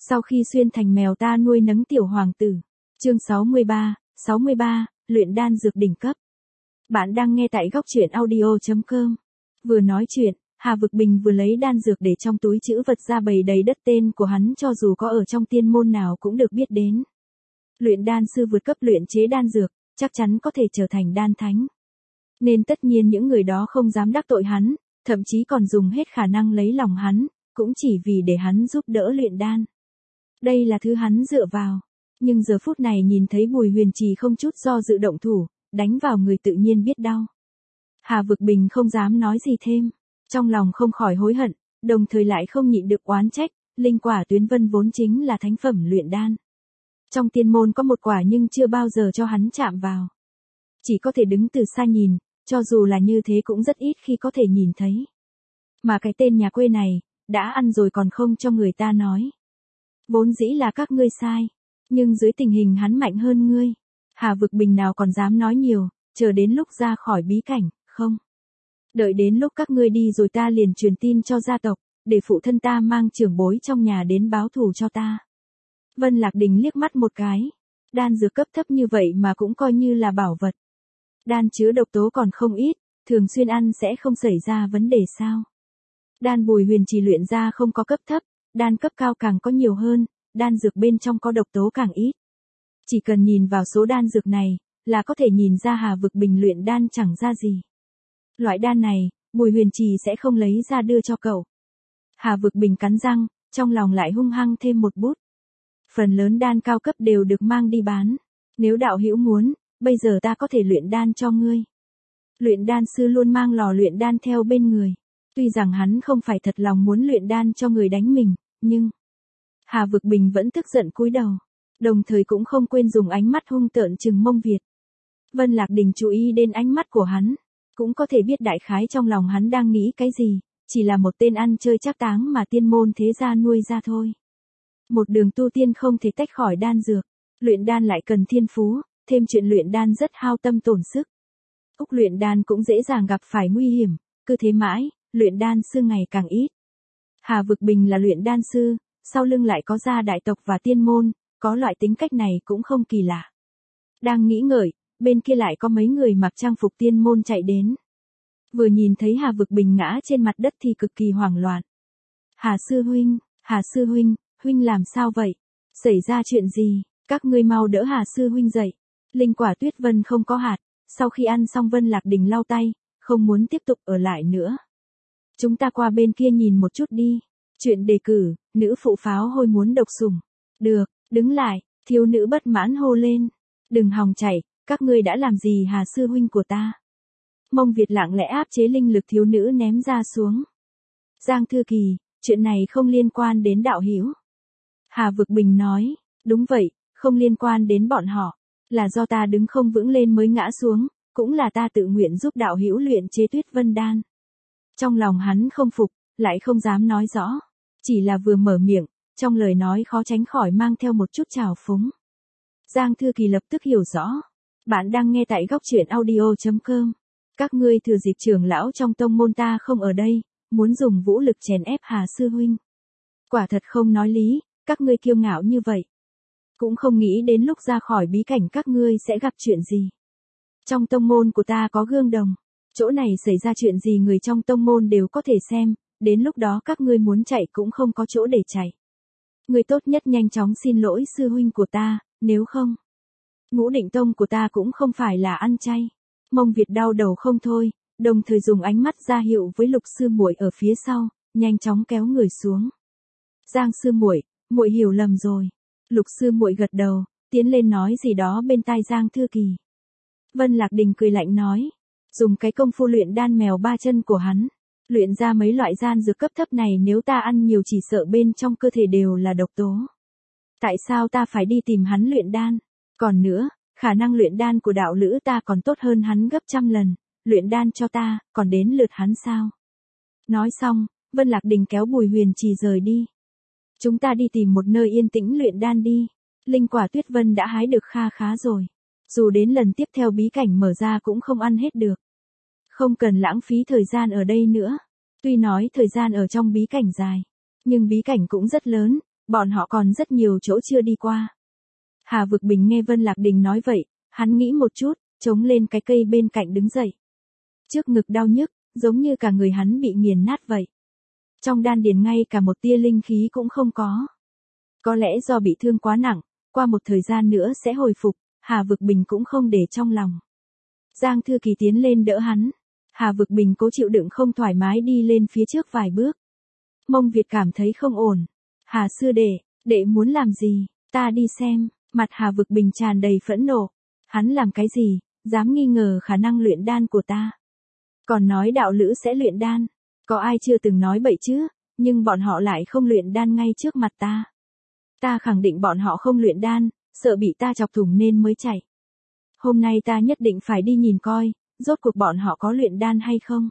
Sau khi xuyên thành mèo ta nuôi nấng tiểu hoàng tử. Chương 63, luyện đan dược đỉnh cấp. Bạn đang nghe tại góc truyện audio.com. Vừa nói chuyện, Hà Vực Bình vừa lấy đan dược để trong túi trữ vật ra bày đầy đất tên của hắn, cho dù có ở trong tiên môn nào cũng được biết đến. Luyện đan sư vượt cấp luyện chế đan dược, chắc chắn có thể trở thành đan thánh. Nên tất nhiên những người đó không dám đắc tội hắn, thậm chí còn dùng hết khả năng lấy lòng hắn, cũng chỉ vì để hắn giúp đỡ luyện đan. Đây là thứ hắn dựa vào. Nhưng giờ phút này nhìn thấy Bùi Huyền Trì không chút do dự động thủ, đánh vào người tự nhiên biết đau. Hà Vực Bình không dám nói gì thêm, trong lòng không khỏi hối hận, đồng thời lại không nhịn được oán trách, linh quả tuyến vân vốn chính là thánh phẩm luyện đan. Trong tiên môn có một quả nhưng chưa bao giờ cho hắn chạm vào. Chỉ có thể đứng từ xa nhìn, cho dù là như thế cũng rất ít khi có thể nhìn thấy. Mà cái tên nhà quê này, đã ăn rồi còn không cho người ta nói. Vốn dĩ là các ngươi sai, nhưng dưới tình hình hắn mạnh hơn ngươi, Hà Vực Bình nào còn dám nói nhiều, chờ đến lúc ra khỏi bí cảnh, không. Đợi đến lúc các ngươi đi rồi ta liền truyền tin cho gia tộc, để phụ thân ta mang trưởng bối trong nhà đến báo thù cho ta. Vân Lạc Đình liếc mắt một cái, đan dược cấp thấp như vậy mà cũng coi như là bảo vật. Đan chứa độc tố còn không ít, thường xuyên ăn sẽ không xảy ra vấn đề sao. Đan Bùi Huyền Trì luyện ra không có cấp thấp, đan cấp cao càng có nhiều hơn, đan dược bên trong có độc tố càng ít. Chỉ cần nhìn vào số đan dược này, là có thể nhìn ra Hà Vực Bình luyện đan chẳng ra gì. Loại đan này, Bùi Huyền Trì sẽ không lấy ra đưa cho cậu. Hà Vực Bình cắn răng, trong lòng lại hung hăng thêm một bút. Phần lớn đan cao cấp đều được mang đi bán. Nếu đạo hữu muốn, bây giờ ta có thể luyện đan cho ngươi. Luyện đan sư luôn mang lò luyện đan theo bên người. Tuy rằng hắn không phải thật lòng muốn luyện đan cho người đánh mình, nhưng Hà Vực Bình vẫn tức giận cúi đầu, đồng thời cũng không quên dùng ánh mắt hung tợn trừng Mông Việt. Vân Lạc Đình chú ý đến ánh mắt của hắn, cũng có thể biết đại khái trong lòng hắn đang nghĩ cái gì, chỉ là một tên ăn chơi trác táng mà tiên môn thế gia nuôi ra thôi. Một đường tu tiên không thể tách khỏi đan dược, luyện đan lại cần thiên phú, thêm chuyện luyện đan rất hao tâm tổn sức. Úc luyện đan cũng dễ dàng gặp phải nguy hiểm, cứ thế mãi, luyện đan sư ngày càng ít. Hà Vực Bình là luyện đan sư, sau lưng lại có gia đại tộc và tiên môn, có loại tính cách này cũng không kỳ lạ. Đang nghĩ ngợi, bên kia lại có mấy người mặc trang phục tiên môn chạy đến. Vừa nhìn thấy Hà Vực Bình ngã trên mặt đất thì cực kỳ hoảng loạn. Hà sư huynh, huynh làm sao vậy? Xảy ra chuyện gì? Các ngươi mau đỡ Hà sư huynh dậy. Linh quả tuyết vân không có hạt, sau khi ăn xong Vân Lạc Đình lau tay, không muốn tiếp tục ở lại nữa. Chúng ta qua bên kia nhìn một chút đi. Chuyện đề cử, nữ phụ pháo hôi muốn độc sủng. Được, đứng lại, thiếu nữ bất mãn hô lên. Đừng hòng chạy, các ngươi đã làm gì Hà sư huynh của ta? Mông Việt lặng lẽ áp chế linh lực thiếu nữ ném ra xuống. Giang Thư Kỳ, chuyện này không liên quan đến đạo hữu. Hà Vực Bình nói, đúng vậy, không liên quan đến bọn họ. Là do ta đứng không vững lên mới ngã xuống, cũng là ta tự nguyện giúp đạo hữu luyện chế tuyết vân đan. Trong lòng hắn không phục, lại không dám nói rõ. Chỉ là vừa mở miệng, trong lời nói khó tránh khỏi mang theo một chút trào phúng. Giang Thư Kỳ lập tức hiểu rõ. Bạn đang nghe tại góc truyện audio.com. Các ngươi thừa dịp trưởng lão trong tông môn ta không ở đây, muốn dùng vũ lực chèn ép Hà sư huynh. Quả thật không nói lý, các ngươi kiêu ngạo như vậy. Cũng không nghĩ đến lúc ra khỏi bí cảnh các ngươi sẽ gặp chuyện gì. Trong tông môn của ta có gương đồng. Chỗ này xảy ra chuyện gì người trong tông môn đều có thể xem, đến lúc đó các ngươi muốn chạy cũng không có chỗ để chạy. Ngươi tốt nhất nhanh chóng xin lỗi sư huynh của ta, nếu không. Ngũ Định Tông của ta cũng không phải là ăn chay. Mông Việt đau đầu không thôi, đồng thời dùng ánh mắt ra hiệu với Lục sư muội ở phía sau, nhanh chóng kéo người xuống. Giang sư muội, muội hiểu lầm rồi. Lục sư muội gật đầu, tiến lên nói gì đó bên tai Giang Thư Kỳ. Vân Lạc Đình cười lạnh nói, dùng cái công phu luyện đan mèo ba chân của hắn, luyện ra mấy loại đan dược cấp thấp này nếu ta ăn nhiều chỉ sợ bên trong cơ thể đều là độc tố. Tại sao ta phải đi tìm hắn luyện đan? Còn nữa, khả năng luyện đan của đạo lữ ta còn tốt hơn hắn gấp trăm lần, luyện đan cho ta, còn đến lượt hắn sao? Nói xong, Vân Lạc Đình kéo Bùi Huyền Trì rời đi. Chúng ta đi tìm một nơi yên tĩnh luyện đan đi. Linh quả tuyết vân đã hái được kha khá rồi. Dù đến lần tiếp theo bí cảnh mở ra cũng không ăn hết được. Không cần lãng phí thời gian ở đây nữa. Tuy nói thời gian ở trong bí cảnh dài, nhưng bí cảnh cũng rất lớn, Bọn họ còn rất nhiều chỗ chưa đi qua. Hà Vực Bình nghe Vân Lạc Đình nói vậy, hắn nghĩ một chút, chống lên cái cây bên cạnh đứng dậy. Trước ngực đau nhức, giống như cả người hắn bị nghiền nát vậy. Trong đan điền ngay cả một tia linh khí cũng không có. Có lẽ do bị thương quá nặng, qua một thời gian nữa sẽ hồi phục, Hà Vực Bình cũng không để trong lòng. Giang Thư Kỳ tiến lên đỡ hắn. Hà Vực Bình cố chịu đựng không thoải mái đi lên phía trước vài bước. Mông Việt cảm thấy không ổn. Hà sư đệ muốn làm gì, ta đi xem. Mặt Hà Vực Bình tràn đầy phẫn nộ. Hắn làm cái gì, dám nghi ngờ khả năng luyện đan của ta. Còn nói đạo lữ sẽ luyện đan. Có ai chưa từng nói bậy chứ, nhưng bọn họ lại không luyện đan ngay trước mặt ta. Ta khẳng định bọn họ không luyện đan, sợ bị ta chọc thủng nên mới chạy. Hôm nay ta nhất định phải đi nhìn coi, rốt cuộc bọn họ có luyện đan hay không.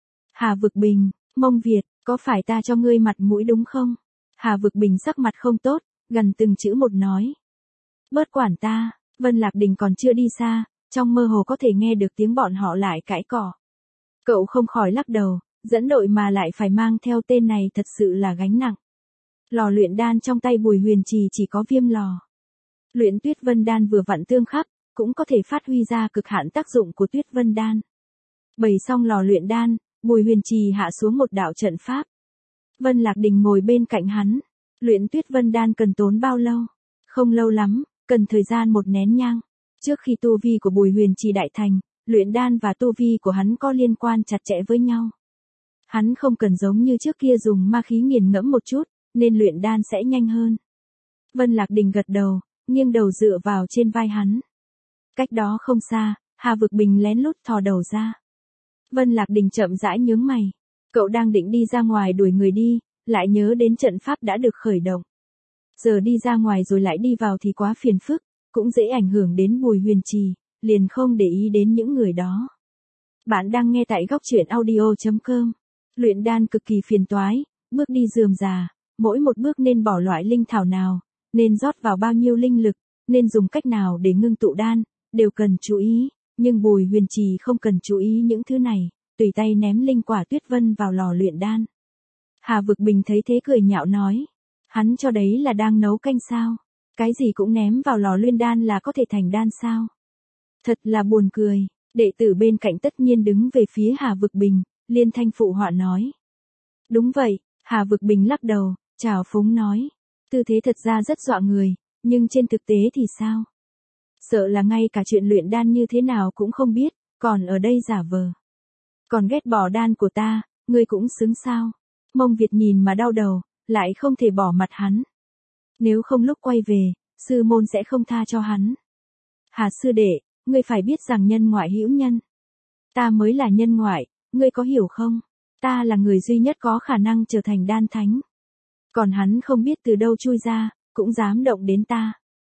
Hà Vực Bình, Mông Việt, có phải ta cho ngươi mặt mũi đúng không? Hà Vực Bình sắc mặt không tốt, gần từng chữ một nói. Bớt quản ta, Vân Lạc Đình còn chưa đi xa, trong mơ hồ có thể nghe được tiếng bọn họ lại cãi cỏ. Cậu không khỏi lắc đầu, dẫn đội mà lại phải mang theo tên này thật sự là gánh nặng. Lò luyện đan trong tay Bùi Huyền Trì chỉ có viêm lò. Luyện Tuyết Vân Đan vừa vặn tương khắc, cũng có thể phát huy ra cực hạn tác dụng của Tuyết Vân Đan. Bày xong lò luyện đan, Bùi Huyền Trì hạ xuống một đạo trận pháp. Vân Lạc Đình ngồi bên cạnh hắn. Luyện Tuyết Vân Đan cần tốn bao lâu? Không lâu lắm, cần thời gian một nén nhang. Trước khi tu vi của Bùi Huyền Trì đại thành, luyện đan và tu vi của hắn có liên quan chặt chẽ với nhau. Hắn không cần giống như trước kia dùng ma khí nghiền ngẫm một chút, nên luyện đan sẽ nhanh hơn. Vân Lạc Đình gật đầu, nghiêng đầu dựa vào trên vai hắn. Cách đó không xa, Hà Vực Bình lén lút thò đầu ra. Vân Lạc Đình chậm rãi nhướng mày. Cậu đang định đi ra ngoài đuổi người đi, lại nhớ đến trận pháp đã được khởi động. Giờ đi ra ngoài rồi lại đi vào thì quá phiền phức, cũng dễ ảnh hưởng đến Bùi Huyền Trì, liền không để ý đến những người đó. Bạn đang nghe tại góc truyện audio.com. Luyện đan cực kỳ phiền toái, bước đi rườm rà, mỗi một bước nên bỏ loại linh thảo nào, nên rót vào bao nhiêu linh lực, nên dùng cách nào để ngưng tụ đan, đều cần chú ý, nhưng Bùi Huyền Trì không cần chú ý những thứ này, tùy tay ném linh quả Tuyết Vân vào lò luyện đan. Hà Vực Bình thấy thế cười nhạo nói, hắn cho đấy là đang nấu canh sao, cái gì cũng ném vào lò luyện đan là có thể thành đan sao. Thật là buồn cười, đệ tử bên cạnh tất nhiên đứng về phía Hà Vực Bình, liên thanh phụ họa nói. Đúng vậy, Hà Vực Bình lắc đầu, trào phúng nói, tư thế thật ra rất dọa người, nhưng trên thực tế thì sao? Sợ là ngay cả chuyện luyện đan như thế nào cũng không biết, còn ở đây giả vờ. Còn ghét bỏ đan của ta, ngươi cũng xứng sao? Mông Việt nhìn mà đau đầu, lại không thể bỏ mặt hắn. Nếu không lúc quay về, sư môn sẽ không tha cho hắn. Hà sư đệ, ngươi phải biết rằng nhân ngoại hữu nhân. Ta mới là nhân ngoại, ngươi có hiểu không? Ta là người duy nhất có khả năng trở thành đan thánh. Còn hắn không biết từ đâu chui ra, cũng dám động đến ta.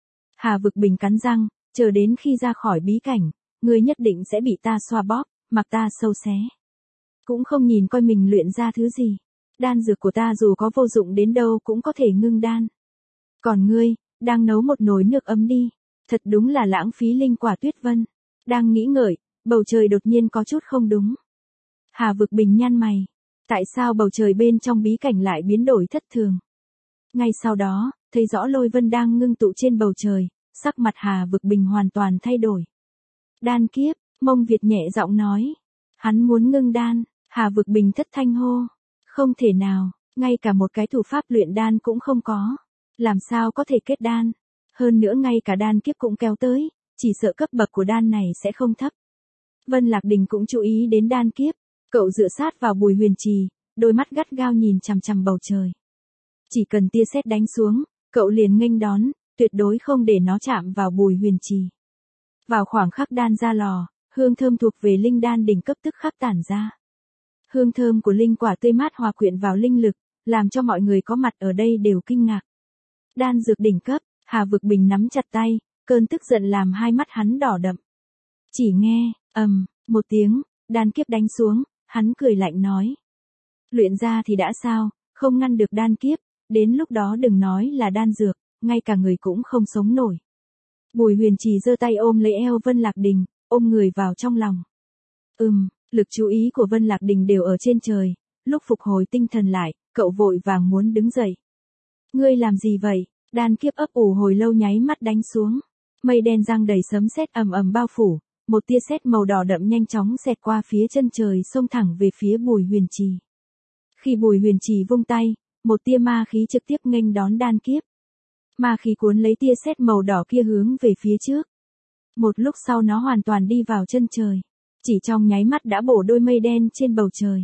Hà Vực Bình cắn răng, chờ đến khi ra khỏi bí cảnh, ngươi nhất định sẽ bị ta xoa bóp, mặc ta sâu xé. Cũng không nhìn coi mình luyện ra thứ gì. Đan dược của ta dù có vô dụng đến đâu cũng có thể ngưng đan. Còn ngươi, đang nấu một nồi nước ấm đi. Thật đúng là lãng phí linh quả Tuyết Vân. Đang nghĩ ngợi, bầu trời đột nhiên có chút không đúng. Hà Vực Bình nhăn mày. Tại sao bầu trời bên trong bí cảnh lại biến đổi thất thường? Ngay sau đó, thấy rõ lôi vân đang ngưng tụ trên bầu trời, sắc mặt Hà Vực Bình hoàn toàn thay đổi. Đan kiếp, Mông Việt nhẹ giọng nói. Hắn muốn ngưng đan, Hà Vực Bình thất thanh hô. Không thể nào, ngay cả một cái thủ pháp luyện đan cũng không có. Làm sao có thể kết đan? Hơn nữa ngay cả đan kiếp cũng kéo tới, chỉ sợ cấp bậc của đan này sẽ không thấp. Vân Lạc Đình cũng chú ý đến đan kiếp, cậu dựa sát vào Bùi Huyền Trì, đôi mắt gắt gao nhìn chằm chằm bầu trời. Chỉ cần tia sét đánh xuống, cậu liền nghênh đón, tuyệt đối không để nó chạm vào Bùi Huyền Trì. Vào khoảng khắc đan ra lò, hương thơm thuộc về linh đan đỉnh cấp tức khắc tản ra. Hương thơm của linh quả tươi mát hòa quyện vào linh lực, làm cho mọi người có mặt ở đây đều kinh ngạc. Đan dược đỉnh cấp, Hà Vực Bình nắm chặt tay, cơn tức giận làm hai mắt hắn đỏ đậm. Chỉ nghe, một tiếng, đan kiếp đánh xuống, hắn cười lạnh nói. Luyện ra thì đã sao, không ngăn được đan kiếp, đến lúc đó đừng nói là đan dược, ngay cả người cũng không sống nổi. Bùi Huyền Trì giơ tay ôm lấy eo Vân Lạc Đình, ôm người vào trong lòng. Lực chú ý của Vân Lạc Đình đều ở trên trời, lúc phục hồi tinh thần lại, cậu vội vàng muốn đứng dậy. Ngươi làm gì vậy? Đan kiếp ấp ủ hồi lâu nháy mắt đánh xuống. Mây đen giăng đầy sấm sét ầm ầm bao phủ, một tia sét màu đỏ đậm nhanh chóng xẹt qua phía chân trời xông thẳng về phía Bùi Huyền Trì. Khi Bùi Huyền Trì vung tay, một tia ma khí trực tiếp nghênh đón đan kiếp. Ma khí cuốn lấy tia sét màu đỏ kia hướng về phía trước. Một lúc sau nó hoàn toàn đi vào chân trời, chỉ trong nháy mắt đã bổ đôi mây đen trên bầu trời.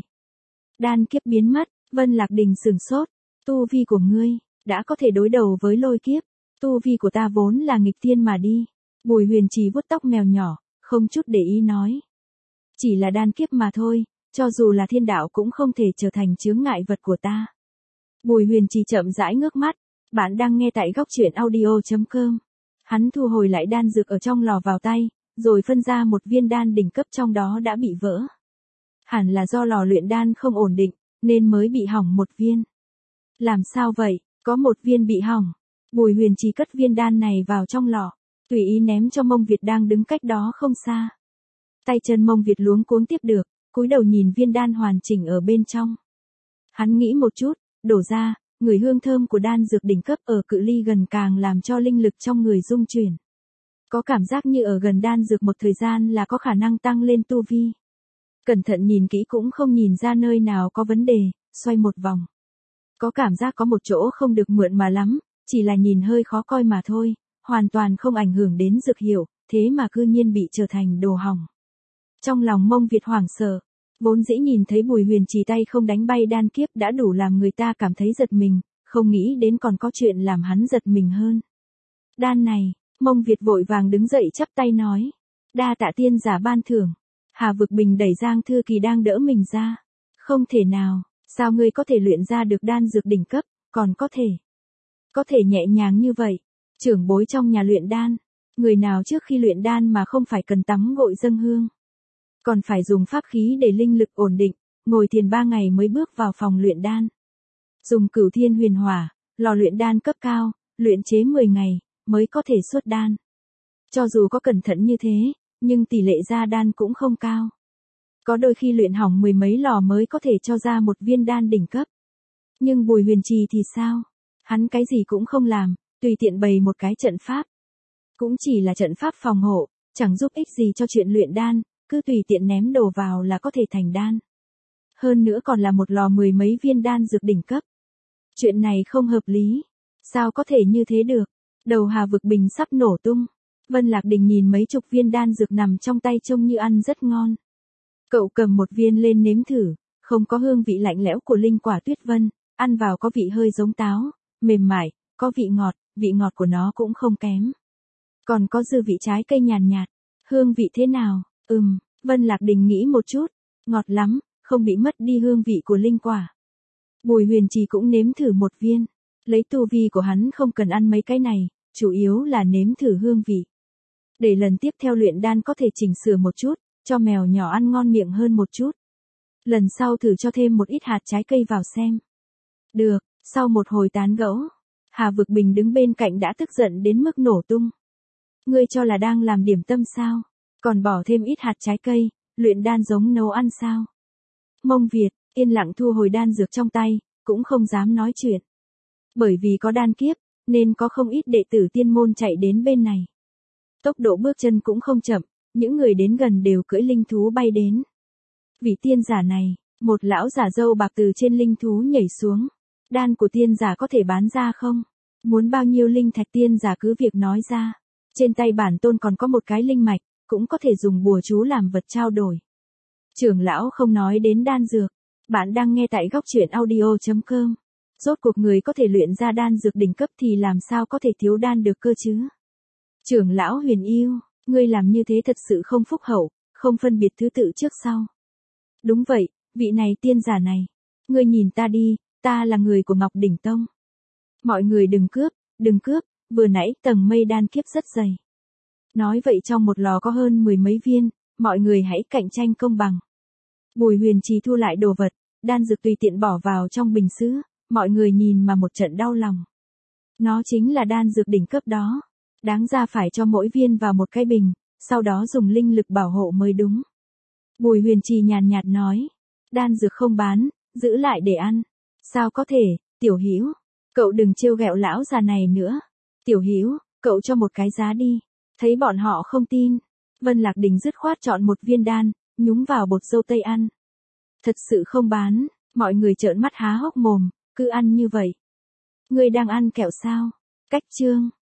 Đan kiếp biến mất, Vân Lạc Đình sửng sốt, tu vi của ngươi đã có thể đối đầu với lôi kiếp, tu vi của ta vốn là nghịch thiên mà đi. Bùi Huyền Trì vuốt tóc mèo nhỏ, không chút để ý nói. Chỉ là đan kiếp mà thôi, cho dù là thiên đạo cũng không thể trở thành chướng ngại vật của ta. Bùi Huyền Trì chậm rãi ngước mắt, bạn đang nghe tại góc truyện audio.com. Hắn thu hồi lại đan dược ở trong lò vào tay, rồi phân ra một viên đan đỉnh cấp trong đó đã bị vỡ. Hẳn là do lò luyện đan không ổn định, nên mới bị hỏng một viên. Làm sao vậy, có một viên bị hỏng. Bùi Huyền Trì cất viên đan này vào trong lò, tùy ý ném cho Mông Việt đang đứng cách đó không xa. Tay chân Mông Việt luống cuống tiếp được, cúi đầu nhìn viên đan hoàn chỉnh ở bên trong. Hắn nghĩ một chút, đổ ra, người hương thơm của đan dược đỉnh cấp ở cự ly gần càng làm cho linh lực trong người rung chuyển. Có cảm giác như ở gần đan dược một thời gian là có khả năng tăng lên tu vi. Cẩn thận nhìn kỹ cũng không nhìn ra nơi nào có vấn đề, xoay một vòng. Có cảm giác có một chỗ không được mượn mà lắm, chỉ là nhìn hơi khó coi mà thôi, hoàn toàn không ảnh hưởng đến dược hiệu, thế mà cư nhiên bị trở thành đồ hỏng. Trong lòng Mông Việt hoảng sợ, vốn dĩ nhìn thấy Bùi Huyền Trì tay không đánh bay đan kiếp đã đủ làm người ta cảm thấy giật mình, không nghĩ đến còn có chuyện làm hắn giật mình hơn. Đan này, Mông Việt vội vàng đứng dậy chắp tay nói, đa tạ tiên giả ban thưởng. Hà Vực Bình đẩy Giang Thư Kỳ đang đỡ mình ra. Không thể nào, sao ngươi có thể luyện ra được đan dược đỉnh cấp, còn có thể nhẹ nhàng như vậy. Trưởng bối trong nhà luyện đan, người nào trước khi luyện đan mà không phải cần tắm gội dâng hương. Còn phải dùng pháp khí để linh lực ổn định, ngồi thiền 3 ngày mới bước vào phòng luyện đan. Dùng Cửu Thiên Huyền Hỏa, lò luyện đan cấp cao, luyện chế 10 ngày, mới có thể xuất đan. Cho dù có cẩn thận như thế, nhưng tỷ lệ ra đan cũng không cao. Có đôi khi luyện hỏng 10 mấy lò mới có thể cho ra một viên đan đỉnh cấp. Nhưng Bùi Huyền Trì thì sao? Hắn cái gì cũng không làm, tùy tiện bày một cái trận pháp. Cũng chỉ là trận pháp phòng hộ, chẳng giúp ích gì cho chuyện luyện đan, cứ tùy tiện ném đồ vào là có thể thành đan. Hơn nữa còn là một lò 10 mấy viên đan dược đỉnh cấp. Chuyện này không hợp lý. Sao có thể như thế được? Đầu Hà Vực Bình sắp nổ tung. Vân Lạc Đình nhìn mấy chục viên đan dược nằm trong tay trông như ăn rất ngon. Cậu cầm một viên lên nếm thử, không có hương vị lạnh lẽo của linh quả tuyết vân, ăn vào có vị hơi giống táo, mềm mại, có vị ngọt của nó cũng không kém. Còn có dư vị trái cây nhàn nhạt, hương vị thế nào? Vân Lạc Đình nghĩ một chút, ngọt lắm, không bị mất đi hương vị của linh quả. Bùi Huyền Trì cũng nếm thử một viên, lấy tu vi của hắn không cần ăn mấy cái này, chủ yếu là nếm thử hương vị. Để lần tiếp theo luyện đan có thể chỉnh sửa một chút, cho mèo nhỏ ăn ngon miệng hơn một chút. Lần sau thử cho thêm một ít hạt trái cây vào xem. Được, sau một hồi tán gẫu, Hà Vực Bình đứng bên cạnh đã tức giận đến mức nổ tung. Ngươi cho là đang làm điểm tâm sao? Còn bỏ thêm ít hạt trái cây, luyện đan giống nấu ăn sao? Mông Việt, yên lặng thu hồi đan dược trong tay, cũng không dám nói chuyện. Bởi vì có đan kiếp, nên có không ít đệ tử tiên môn chạy đến bên này. Tốc độ bước chân cũng không chậm, những người đến gần đều cưỡi linh thú bay đến. Vị tiên giả này, một lão giả râu bạc từ trên linh thú nhảy xuống. Đan của tiên giả có thể bán ra không? Muốn bao nhiêu linh thạch tiên giả cứ việc nói ra. Trên tay bản tôn còn có một cái linh mạch, cũng có thể dùng bùa chú làm vật trao đổi. Trưởng lão không nói đến đan dược. Bạn đang nghe tại góc truyện audio.com. Rốt cuộc người có thể luyện ra đan dược đỉnh cấp thì làm sao có thể thiếu đan được cơ chứ? Trưởng lão Huyền Yêu, ngươi làm như thế thật sự không phúc hậu, không phân biệt thứ tự trước sau. Đúng vậy, vị này tiên giả này. Ngươi nhìn ta đi, ta là người của Ngọc Đỉnh Tông. Mọi người đừng cướp, vừa nãy tầng mây đan kiếp rất dày. Nói vậy trong một lò có hơn 10 mấy viên, mọi người hãy cạnh tranh công bằng. Bùi Huyền Trì thu lại đồ vật, đan dược tùy tiện bỏ vào trong bình sứ, mọi người nhìn mà một trận đau lòng. Nó chính là đan dược đỉnh cấp đó. Đáng ra phải cho mỗi viên vào một cái bình, sau đó dùng linh lực bảo hộ mới đúng. Bùi Huyền Trì nhàn nhạt nói, đan dược không bán, giữ lại để ăn. Sao có thể, tiểu hữu? Cậu đừng trêu ghẹo lão già này nữa. Tiểu Hiếu, cậu cho một cái giá đi. Thấy bọn họ không tin, Vân Lạc Đình dứt khoát chọn một viên đan, nhúng vào bột dâu tây ăn. Thật sự không bán, mọi người trợn mắt há hốc mồm, cứ ăn như vậy. Ngươi đang ăn kẹo sao? Cách chương.